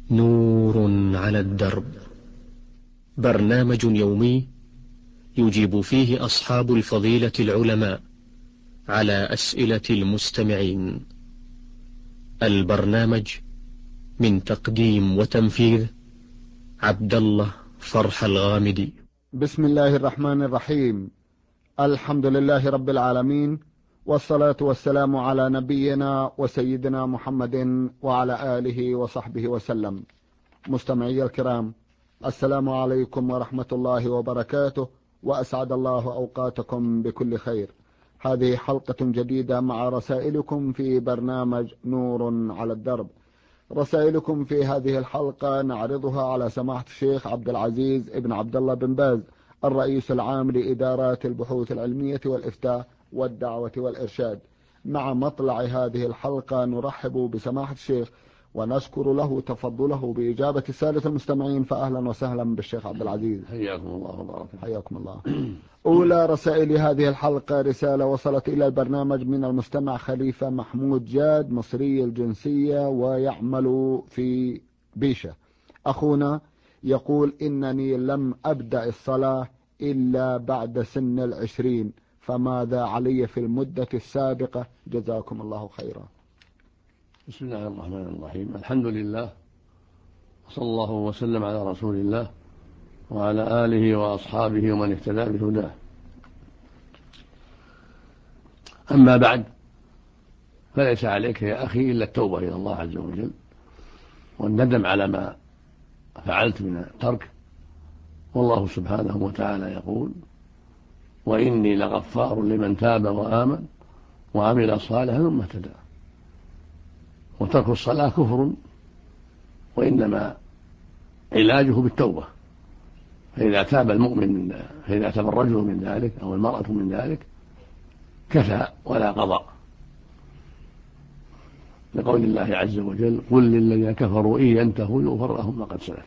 نور على الدرب، برنامج يومي يجيب فيه أصحاب الفضيلة العلماء على أسئلة المستمعين. البرنامج من تقديم وتنفيذ عبد الله فرح الغامدي. بسم الله الرحمن الرحيم. الحمد لله رب العالمين، والصلاة والسلام على نبينا وسيدنا محمد وعلى آله وصحبه وسلم. مستمعي الكرام، السلام عليكم ورحمة الله وبركاته، وأسعد الله أوقاتكم بكل خير. هذه حلقة جديدة مع رسائلكم في برنامج نور على الدرب. رسائلكم في هذه الحلقة نعرضها على سماحة الشيخ عبد العزيز ابن عبد الله بن باز، الرئيس العام لإدارات البحوث العلمية والإفتاء والدعوة والإرشاد. مع مطلع هذه الحلقة نرحب بسماحة الشيخ ونشكر له تفضله بإجابة السادة المستمعين، فأهلا وسهلا بالشيخ عبد العزيز. حياكم الله وبارك. حياكم الله. أولى رسائل هذه الحلقة رسالة وصلت إلى البرنامج من المستمع خليفة محمود جاد، مصري الجنسية ويعمل في بيشة. أخونا يقول: إنني لم أبدأ الصلاة إلا بعد سن 20، فماذا علي في المدة السابقة؟ جزاكم الله خيرا. بسم الله الرحمن الرحيم. الحمد لله، وصلى الله وسلم على رسول الله وعلى آله وأصحابه ومن اهتدى بهداه. أما بعد، فليس عليك يا أخي إلا التوبة إلى الله عز وجل والندم على ما فعلت من الترك. والله سبحانه وتعالى يقول: وإني لغفار لمن تاب وآمن وعمل صالحا ثم اهتدى. وترك الصلاة كفر، وإنما علاجه بالتوبة. فإذا تاب الرجل من ذلك أو المرأة من ذلك كفى ولا قضاء، لقول الله عز وجل: قل للذين كفروا إن ينتهوا يغفر لهم ما قد سلف.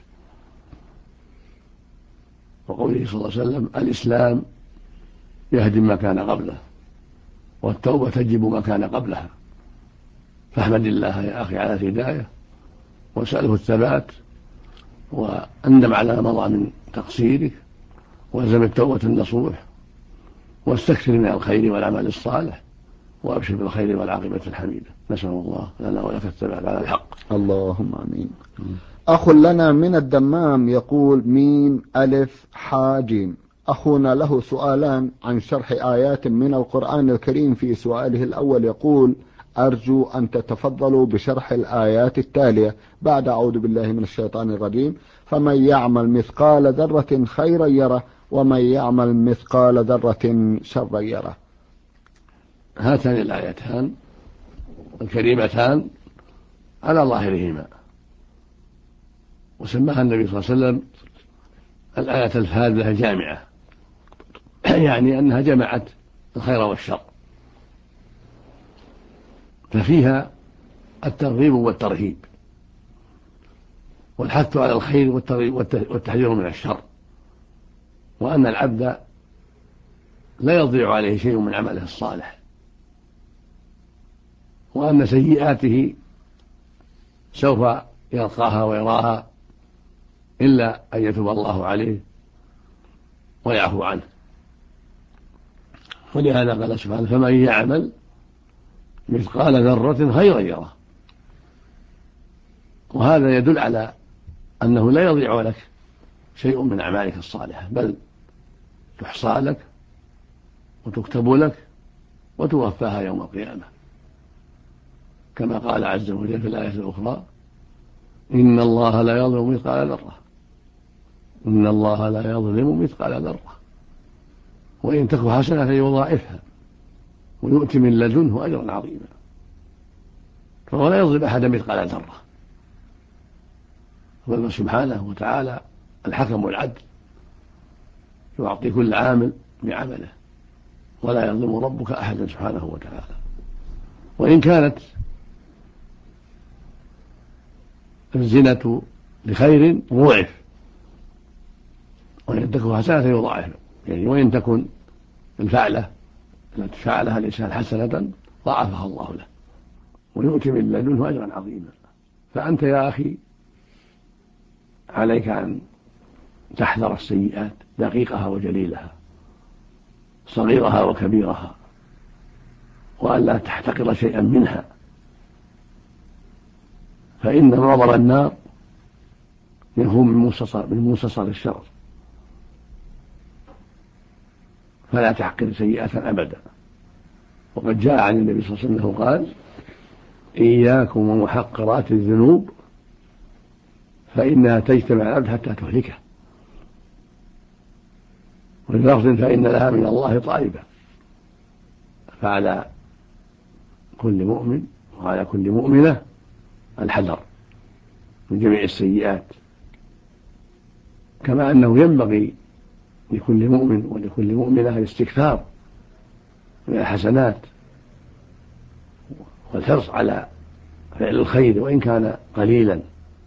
وقوله صلى الله عليه وسلم: الإسلام يهدم ما كان قبله، والتوبة تجب ما كان قبلها. فاحمد الله يا أخي على الهداية، واسأله الثبات، وأندم على ما مضى من تقصيرك، والزم التوبة النصوح، واستكثر من الخير والعمل الصالح، وأبشر بالخير والعاقبة الحميدة. نسأل الله لنا ولك الثبات على الحق. اللهم آمين. أخ لنا من الدمام يقول: ميم ألف حاجيم. أخونا له سؤالان عن شرح آيات من القرآن الكريم. في سؤاله الأول يقول: أرجو أن تتفضلوا بشرح الآيات التالية بعد أعوذ بالله من الشيطان الرجيم: فمن يعمل مثقال ذرة خيرا يره، ومن يعمل مثقال ذرة شرا يره. هاتان الآيتان الكريمتان على ظاهرهما، وسماها النبي صلى الله عليه وسلم الآية الفاذة الجامعة، يعني أنها جمعت الخير والشر، ففيها الترغيب والترهيب، والحث على الخير والتحذير من الشر، وأن العبد لا يضيع عليه شيء من عمله الصالح، وأن سيئاته سوف يلقاها ويراها إلا أن يتوب الله عليه ويعفو عنه. ولهذا قال سبحانه: فمن يعمل مثقال ذرة خيرا يره. وهذا يدل على أنه لا يضيع لك شيء من أعمالك الصالحة، بل تحصى لك وتكتب لك وتوفاها يوم القيامة، كما قال عز وجل في الآية الأخرى: إن الله لا يظلم مثقال ذرة، إن الله لا يظلم مثقال ذرة، وإن تك حسنة يضاعفها ويؤتي من لدنه أجرا عظيما. فهو لا يظلم أحدا مثقال ذرة، بل سبحانه وتعالى الحكم والعدل، يعطي كل عامل بعمله، ولا يظلم ربك أحدا سبحانه وتعالى. وإن كانت الزنا لخير ضعف، وإن تكن حسنة يضاعف، يعني وإن تكن الفعلة التي فعلها الإنسان حسنة ضاعفها الله له ويؤتي من لدنه أجرا عظيما. فأنت يا أخي عليك أن تحذر السيئات دقيقها وجليلها، صغيرها وكبيرها، وأن لا تحتقر شيئا منها، فإن نظر النار هو من منصصر الشر، فلا تحقر سيئة أبدا. وقد جاء عن النبي صلى الله عليه وسلم قال: إياكم ومحقرات الذنوب فإنها تجتمع العبد حتى تهلكه. وفي لفظ: فإن لها من الله طائبة. فعلى كل مؤمن وعلى كل مؤمنة الحذر من جميع السيئات، كما أنه ينبغي لكل مؤمن ولكل مؤمنة الاستكثار من الحسنات والحرص على فعل الخير وإن كان قليلا.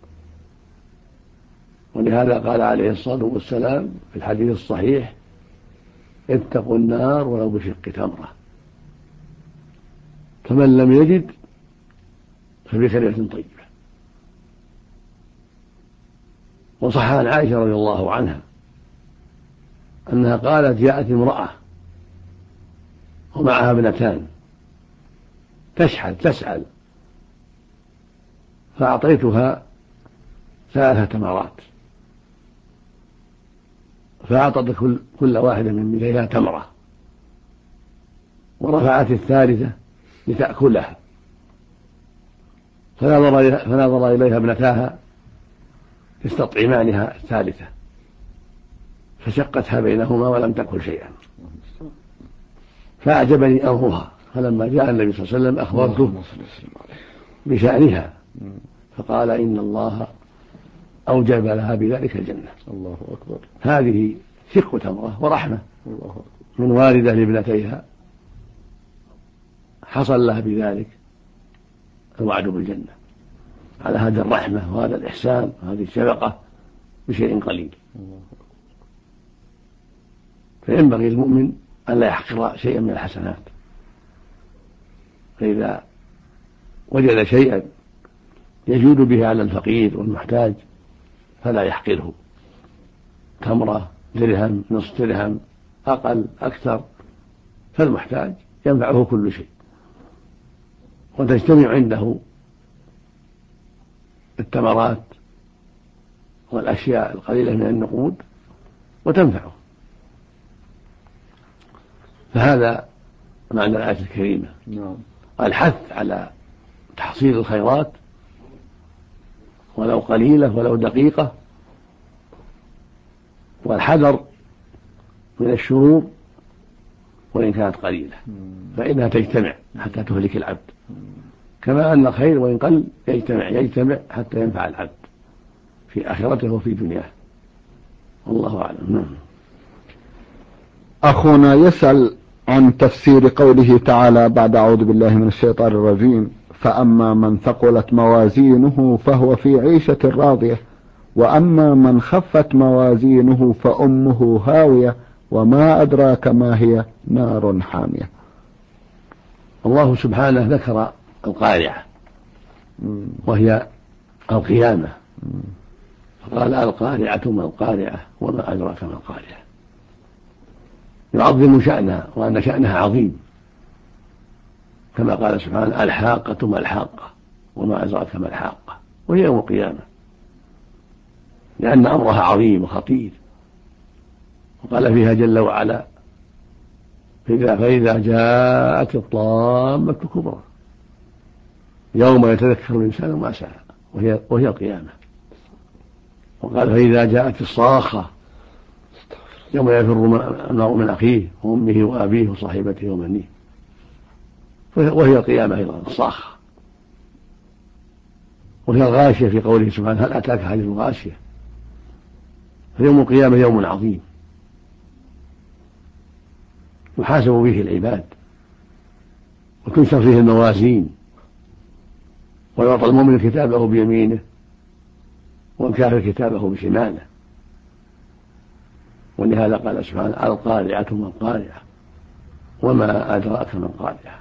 ولهذا قال عليه الصلاة والسلام في الحديث الصحيح: اتقوا النار ولو بشق تمرة، فمن لم يجد فبكلمة طيبة. وصح عن عائشة رضي الله عنها أنها قالت: جاءت امرأة ومعها ابنتان تسأل، فأعطيتها 3 تمرات، فأعطت كل واحدة من بنيها تمرة، ورفعت الثالثة لتأكلها، فنظر إليها ابنتاها تستطعمانها الثالثة، فشقتها بينهما ولم تأكل شيئا، فأعجبني أمرها. فلما جاء النبي صلى الله عليه وسلم أخبرته بشأنها، فقال: إن الله أوجب لها بذلك الجنة. الله أكبر. هذه شق تمرة ورحمة من والدة لابنتيها، حصل لها بذلك الوعد بالجنة على هذه الرحمة وهذا الإحسان وهذه الشفقة بشيء قليل. فينبغي المؤمن أن لا يحقر شيئا من الحسنات، فإذا وجد شيئا يجود به على الفقير والمحتاج فلا يحقره، تمرة، درهم، نصف درهم، أقل أكثر، فالمحتاج ينفعه كل شيء، وتجتمع عنده التمرات والأشياء القليلة من النقود وتنفعه. فهذا معنى الآية الكريمة، الحث على تحصيل الخيرات ولو قليلة ولو دقيقة، والحذر من الشرور وإن كانت قليلة، فإنها تجتمع حتى تهلك العبد، كما أن الخير وإن قل يجتمع حتى ينفع العبد في آخرته وفي دنياه. والله أعلم. أخونا يسأل عن تفسير قوله تعالى بعد: أعوذ بالله من الشيطان الرجيم: فأما من ثقلت موازينه فهو في عيشة راضية، وأما من خفت موازينه فأمه هاوية، وما أدراك ما هي، نار حامية. الله سبحانه ذكر القارعة وهي القيامة، فقال: القارعة ما القارعة وما أدراك ما القارعة، يعظم شأنها وأن شأنها عظيم، كما قال سبحانه: الحاقة ما الحاقة وما أدراك ما الحاقة، وهي يوم القيامة، لأن أمرها عظيم وخطير. وقال فيها جل وعلا: فإذا جاءت الطامة الكبرى يوم يتذكر الإنسان ما سعى، وهي القيامة. وقال: فإذا جاءت الصاخة يوم يفر المرء من أخيه وأمه وأبيه وصاحبته وبنيه، وهي القيامة أيضا الصاخة. وهي الغاشية في قوله سبحانه: هل أتاك حديث الغاشية؟ فيوم القيامة يوم عظيم يحاسب به العباد، وتنشر فيه الموازين، ويعطى المؤمن كتابه بيمينه والكافر كتابه بشماله. ولهذا قال سبحانه: القارعة ما القارعة وما أدراك ما القارعة،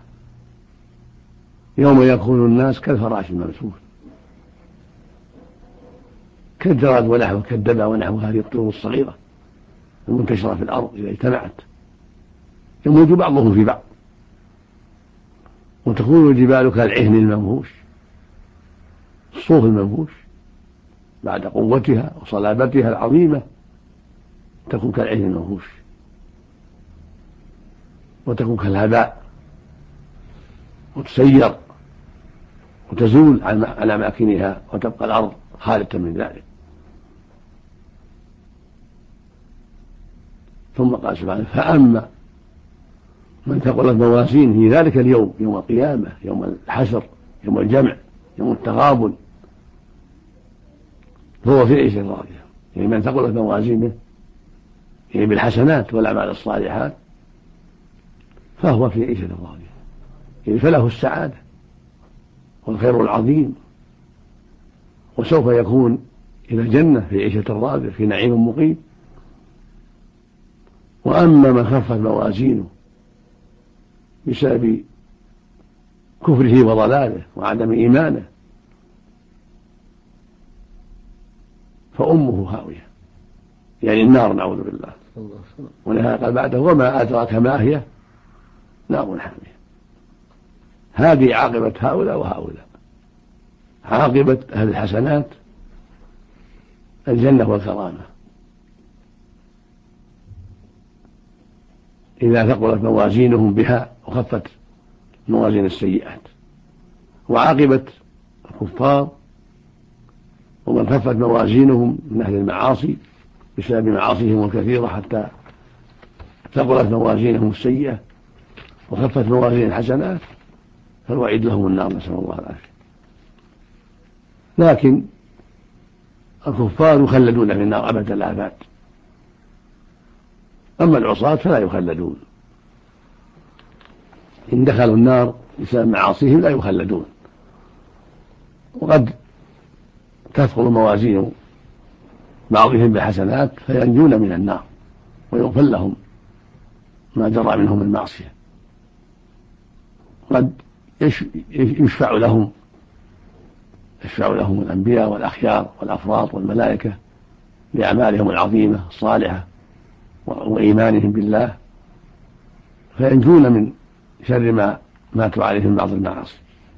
يوم يكون الناس كالفراش المبثوث، كالجراد ونحوه كالدبا ونحو هذه الطيور الصغيرة المنتشرة في الأرض إذا اجتمعت يموج بعضهم في بعض، وتكون الجبال كالعهن المنفوش، الصوف المنفوش بعد قوتها وصلابتها العظيمة تكون كالعهن المنفوش، وتكون كالهباء وتسير وتزول عن أماكنها وتبقى الأرض خالية من ذلك. ثم قال سبحانه: فأما من ثقلت موازينه في ذلك اليوم، يوم القيامة، يوم الحشر، يوم الجمع، يوم التغابن، فهو في عيشة راضية. يعني من ثقلت موازينه يعني بالحسنات والأعمال الصالحات فهو في عيشة راضية، يعني فله السعادة والخير العظيم، وسوف يكون إلى الجنة في عيشة راضية في نعيم مقيم. وأما من خفت موازينه بسبب كفره وضلاله وعدم إيمانه فأمه هاوية، يعني النار، نعوذ بالله. ولهذا قال بعده: وما أدراك ما هي، نار حامية. هذه عاقبة هؤلاء وهؤلاء. عاقبة أهل الحسنات الجنة والكرامة إذا ثقلت موازينهم بها وخفت موازين السيئات، وعاقبة الكفار ومن خفت موازينهم من أهل المعاصي بسبب معاصيهم الكثيرة حتى ثقلت موازينهم السيئة وخفت موازين الحسنات فالوعيد لهم النار، نسأل الله العافية. لكن الكفار يخلدون في النار أبد الآباد، أما العصاة فلا يخلدون، إن دخلوا النار بسبب معاصيهم لا يخلدون، وقد تثقل موازين بعضهم بحسنات فينجون من النار ويغفر لهم ما جرى منهم المعصية. قد يشفع لهم الأنبياء والأخيار والأفراط والملائكة بأعمالهم العظيمة الصالحة وإيمانهم بالله فينجون من شر ما ماتوا عليه من بعض المعاصي.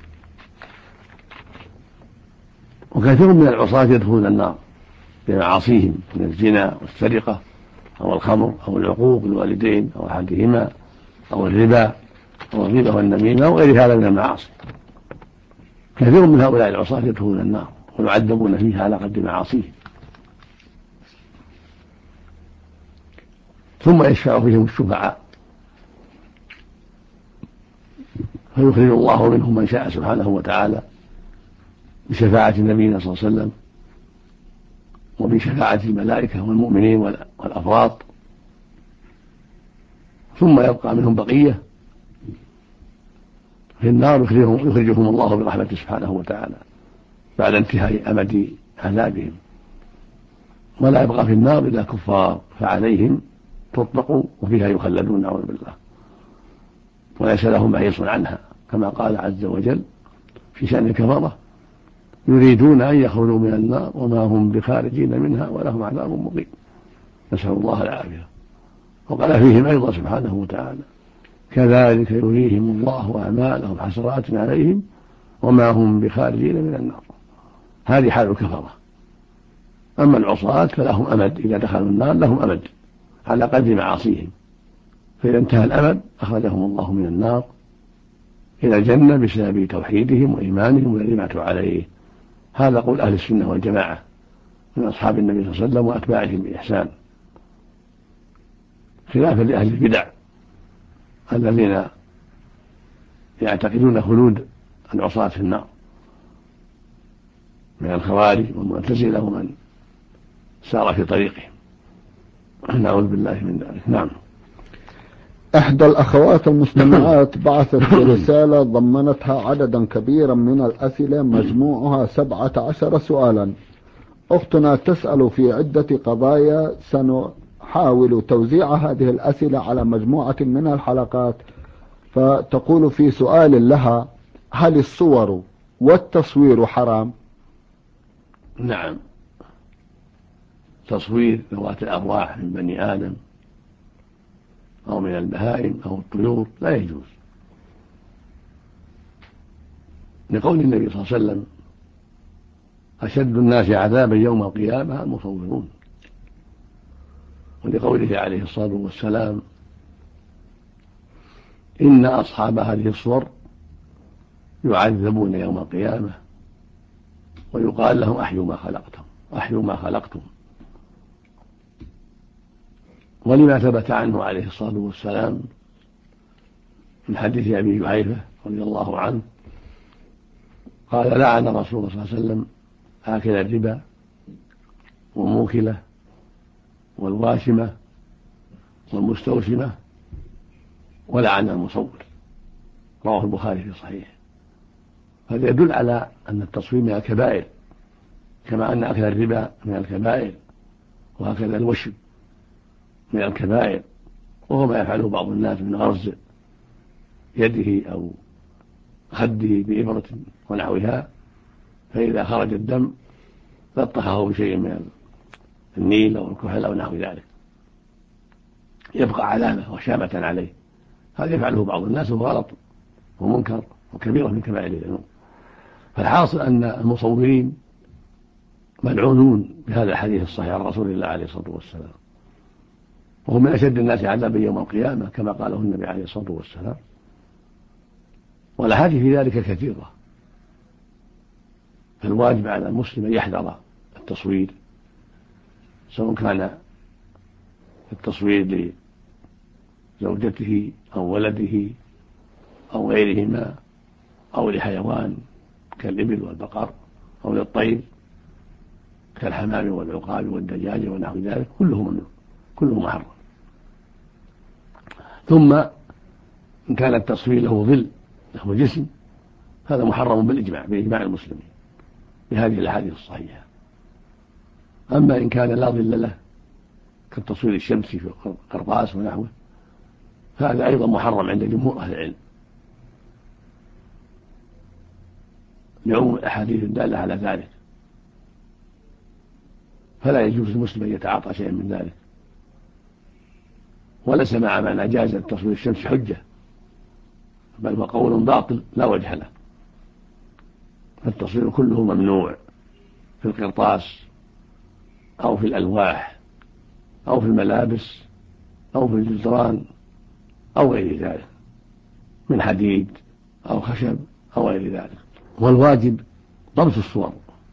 وكثير من العصاة يدخلون النار بمعاصيهم من الزنا والسرقة أو الخمر أو العقوق الوالدين أو أحدهما أو الربا أو الغيبة والنميمة وغير هذا من المعاصي. كثير من هؤلاء العصاة يدخلون النار ويعذبون فيها على قدر معاصيهم. ثم يشفع فيهم الشفعاء فيخرج الله منهم من شاء سبحانه وتعالى بشفاعة نبينا صلى الله عليه وسلم وبشفاعة الملائكة والمؤمنين والأفراط، ثم يبقى منهم بقية في النار يخرجهم الله برحمته سبحانه وتعالى بعد انتهاء أمد عذابهم، ولا يبقى في النار إلا كفار فعليهم تطلق وفيها يخلدون، نعوذ بالله، وليس لهم محيص عنها، كما قال عز وجل في شأن الكفرة: يريدون أن يخرجوا من النار وما هم بخارجين منها ولهم عذاب مقيم، نسأل الله العافية. وقال فيهم أيضا سبحانه وتعالى: كذلك يريهم الله أعمالهم حسرات عليهم وما هم بخارجين من النار. هذه حال الكفرة. أما العصاة فلهم أمد، إذا دخلوا النار لهم أمد على قدر معاصيهم، فإذا انتهى الأمد أخرجهم الله من النار إلى الجنة بسبب توحيدهم وإيمانهم والذي ماتوا عليه. هذا قول أهل السنة والجماعة من أصحاب النبي صلى الله عليه وسلم وأتباعهم بإحسان، خلافا لأهل البدع الذين يعتقدون خلود العصاة في النار من الخوارج والمعتزلة ومن سار في طريقهم، نعوذ بالله من ذلك. نعم. إحدى الأخوات المستمعات بعثت رسالة ضمنتها عددا كبيرا من الأسئلة مجموعها 17 سؤالا. أختنا تسأل في عدة قضايا سنحاول توزيع هذه الأسئلة على مجموعة من الحلقات. فتقول في سؤال لها: هل الصور والتصوير حرام؟ نعم، تصوير ذوات الأرواح من بني آدم أو من البهائم أو الطيور لا يجوز، لقول النبي صلى الله عليه وسلم: أشد الناس عذابا يوم القيامة المصورون، ولقوله عليه الصلاة والسلام: إن أصحاب هذه الصور يعذبون يوم القيامة ويقال لهم: أحيوا ما خلقتم، أحيوا ما خلقتم. ولما ثبت عنه عليه الصلاة والسلام من حديث أبي جحيفة رضي الله عنه قال: لعن رسول الله صلى الله عليه وسلم آكل الربا وموكله والواشمة والمستوسمة ولعن المصور. رواه البخاري في صحيحه. هذا يدل على أن التصوير من الكبائر، كما أن أكل الربا من الكبائر، وهكذا الوشم من الكبائر، وهو ما يفعله بعض الناس من غرز يده أو خده بإبرة ونحوها، فإذا خرج الدم لطخه بشيء من النيل أو الكحل أو نحو ذلك يبقى علامة وشامة عليه. هذا يفعله بعض الناس وهو غلط ومنكر وكبيرة من كبائر الذنوب. فالحاصل أن المصورين ملعونون بهذا الحديث الصحيح عن رسول الله عليه الصلاة والسلام، وهم من أشد الناس عذابا يوم القيامة كما قاله النبي عليه الصلاة والسلام. والأحاديث في ذلك كثيرة، فالواجب على المسلم أن يحذر التصوير، سواء كان التصوير لزوجته أو ولده أو غيرهما أو لحيوان كالإبل والبقر أو للطير كالحمام والعقاب والدجاج ونحو ذلك، كله ممنوع، كله محرم. ثم إن كان التصوير له ظل له جسم هذا محرم بإجماع المسلمين بهذه الأحاديث الصحيحة. أما إن كان لا ظل له كالتصوير الشمسي في القرطاس ونحوه فهذا أيضا محرم عند جمهور أهل العلم، لعموم الأحاديث الدالة على ذلك، فلا يجوز للمسلم أن يتعاطى شيئا من ذلك. وليس مع من أجاز التصوير الشمسي حجة، بل هو قول باطل لا وجه له. فالتصوير كله ممنوع في القرطاس أو في الألواح أو في الملابس أو في الجدران أو غير ذلك من حديد أو خشب أو غير ذلك. والواجب ضبط الصور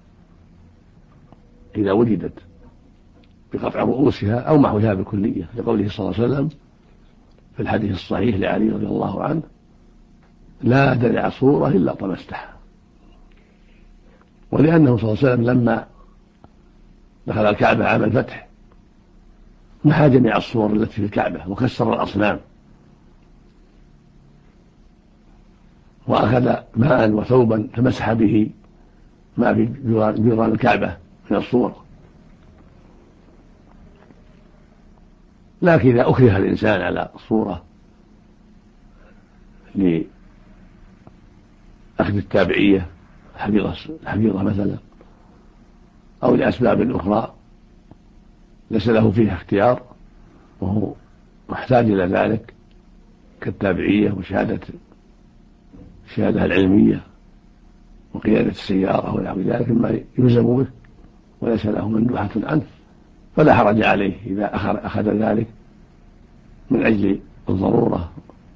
إذا وجدت بقطع رؤوسها أو محوها بالكلية، لقوله صلى الله عليه وسلم في الحديث الصحيح لعلي رضي الله عنه: لا تدع صورة إلا طمستها. ولأنه صلى الله عليه وسلم لما دخل الكعبة عام الفتح محى جميع الصور التي في الكعبة وكسر الأصنام وأخذ ماء وثوبا فمسح به ما في جدران الكعبة من الصور. لكن إذا أكره الإنسان على الصورة لأخذ التابعية الحفيظة مثلا أو لأسباب أخرى ليس له فيها اختيار وهو محتاج إلى ذلك كالتابعية وشهادة العلمية وقيادة السيارة ونحو ذلك مما يلزم به وليس له مندوحة عنه، فلا حرج عليه إذا أخذ ذلك من أجل الضرورة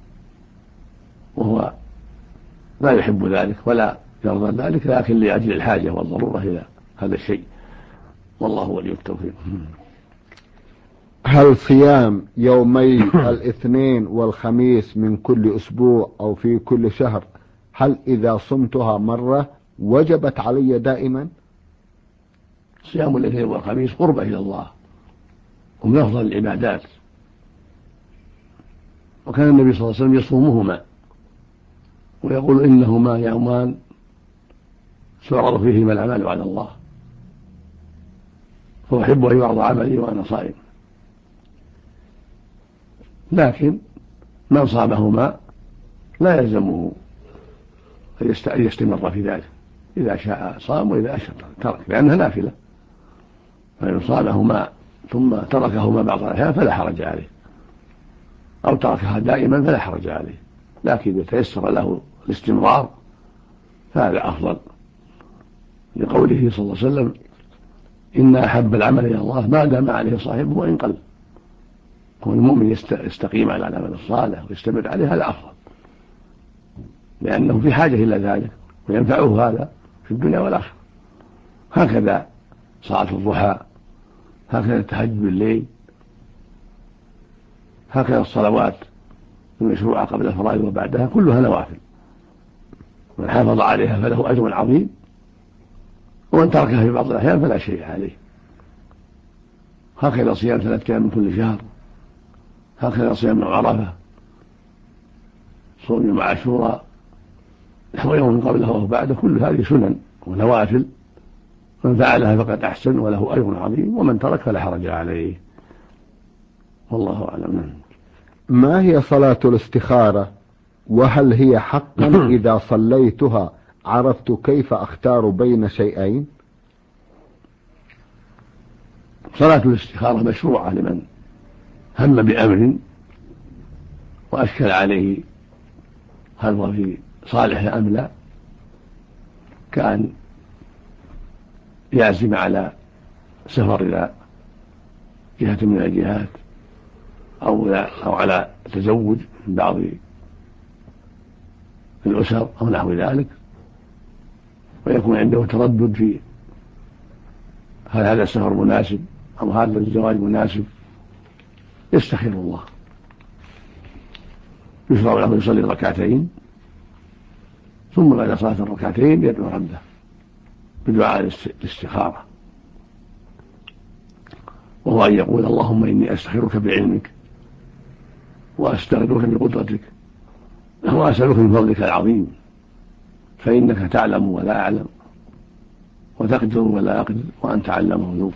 وهو لا يحب ذلك ولا يرضى ذلك، لكن لأجل الحاجة والضرورة إلى هذا الشيء، والله ولي التوفيق. هل صيام يومي الاثنين والخميس من كل أسبوع أو في كل شهر هل إذا صمتها مرة وجبت علي دائما؟ صيام الاثنين والخميس قربة إلى الله ومن أفضل العبادات، وكان النبي صلى الله عليه وسلم يصومهما ويقول إنهما يومان تعرض فيهما الأعمال على الله، فأحب أن يعرض عملي وأنا صائم. لكن من صامهما لا يلزمه أن يستمر في ذلك، إذا شاء صام وإذا أشاء ترك، لأنها نافلة. فإن صامهما ثم تركهما بعض الأحيان فلا حرج عليه، أو تركها دائما فلا حرج عليه، لكن إذا تيسر له الاستمرار فهذا أفضل، لقوله صلى الله عليه وسلم: إن أحب العمل إلى الله ما دام عليه صاحبه وإن قل. كون المؤمن يستقيم على العمل الصالح ويستمر عليه هذا أفضل، لأنه في حاجة إلى ذلك وينفعه هذا في الدنيا والآخرة. هكذا صلاة الضحى، هكذا التهجد بالليل، هكذا الصلوات المشروعة قبل الفرائض وبعدها كلها نوافل، من حافظ عليها فله أجر عظيم، ومن تركها في بعض الأحيان فلا شيء عليه. هكذا صيام 3 أيام من كل شهر، هكذا صيام يوم عرفة، صوم يوم عاشوراء، نحو يوم قبله أو بعده، كل هذه سنن ونوافل، من فعلها فقد أحسن وله أجر عظيم، ومن ترك فلا حرج عليه، والله أعلم. ما هي صلاة الاستخارة؟ وهل هي حقا إذا صليتها عرفت كيف أختار بين شيئين؟ صلاة الاستخارة مشروعة لمن هم بأمر وأشكل عليه هل هو في صالح أم لا، كأن يعزم على سفر إلى جهة من الجهات، أو على تزوج من بعض الأسر أو نحو ذلك، ويكون عنده تردد في هل هذا السفر مناسب أو هذا الزواج مناسب، يستخير الله. يشرع له يصلي 2 ركعتين، ثم بعد صلاة 2 ركعتين يدعو ربه بدعاء الاستخارة، وهو أن يقول: اللهم إني أستخيرك بعلمك وأستغفرك بقدرتك وأسألك من فضلك العظيم، فإنك تعلم ولا أعلم وتقدر ولا أقدر وأنت علام الغيوب.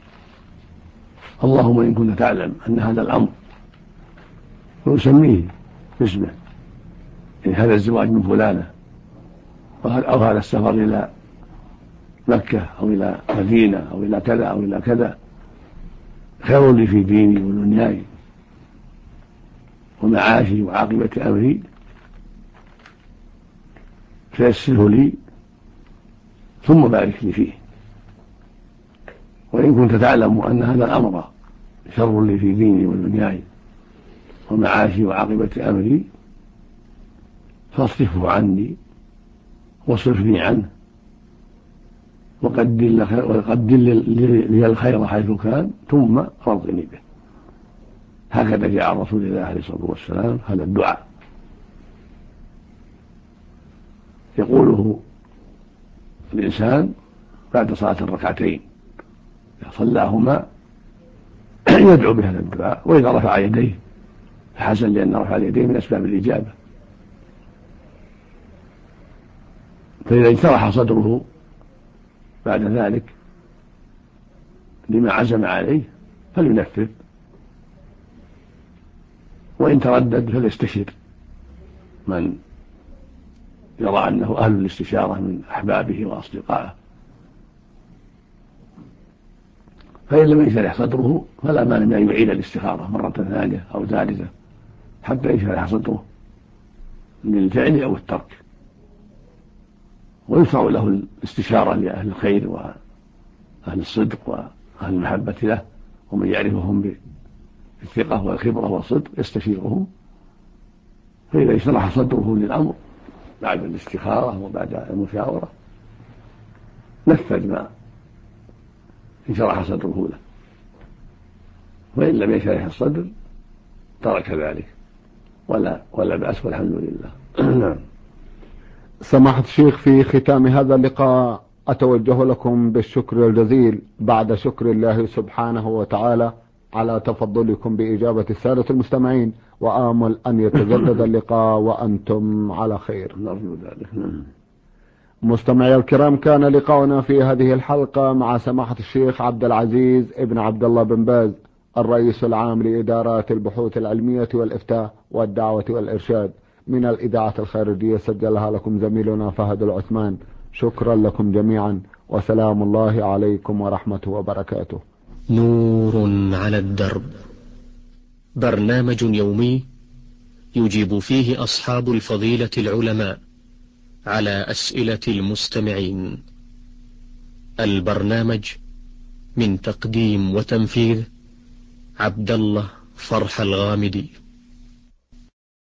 اللهم إن كنت تعلم أن هذا الأمر، ويسميه باسمه، إن هذا الزواج من فلانة أو هذا السفر إلى مكة أو إلى مدينة أو إلى كذا أو إلى كذا خير لي في ديني ودنياي ومعاشي وعاقبة أمري، فيسره لي ثم بارك لي فيه. وإن كنت تعلم أن هذا الأمر شر لي في ديني ودنياي ومعاشي وعاقبة أمري فاصرفه عني واصرفني عنه وقدر لي الخير حيث كان ثم رضني به. هكذا جاء عن رسول الله عليه الصلاة والسلام هذا الدعاء يقوله الإنسان بعد صلاة 2 ركعتين إذا صلاهما يدعو بهذا الدعاء، وإذا رفع يديه فحسن، لأن رفع اليدين من أسباب الإجابة. فإذا انشرح صدره بعد ذلك لما عزم عليه فلينفذ، وإن تردد فليستشير من يرى أنه أهل الاستشارة من أحبابه وأصدقائه. فإن لم ينشرح صدره فلا مانع من أن يعيد الاستخارة مرة ثانية أو ثالثة حتى ينشرح صدره للفعل أو الترك. ويشرع له الاستشارة لأهل الخير وأهل الصدق وأهل المحبة له، ومن يعرفهم بالثقة والخبرة والصدق يستشيرهم. فإذا انشرح صدره للأمر بعد الاستخارة وبعد المشاورة نفذ ما انشرح صدره له، وإن لم ينشرح الصدر ترك ذلك ولا بأس، والحمد لله. سماحة الشيخ، في ختام هذا اللقاء أتوجه لكم بالشكر الجزيل بعد شكر الله سبحانه وتعالى على تفضلكم بإجابة السادة المستمعين، وآمل أن يتجدد اللقاء وأنتم على خير. نرجو ذلك. مستمعي الكرام، كان لقاؤنا في هذه الحلقة مع سماحة الشيخ عبد العزيز ابن عبد الله بن باز، الرئيس العام لإدارات البحوث العلمية والإفتاء والدعوة والإرشاد من الإذاعة الخارجية، سجلها لكم زميلنا فهد العثمان. شكرا لكم جميعا، وسلام الله عليكم ورحمته وبركاته. نور على الدرب، برنامج يومي يجيب فيه أصحاب الفضيلة العلماء على أسئلة المستمعين. البرنامج من تقديم وتنفيذ عبد الله فرح الغامدي.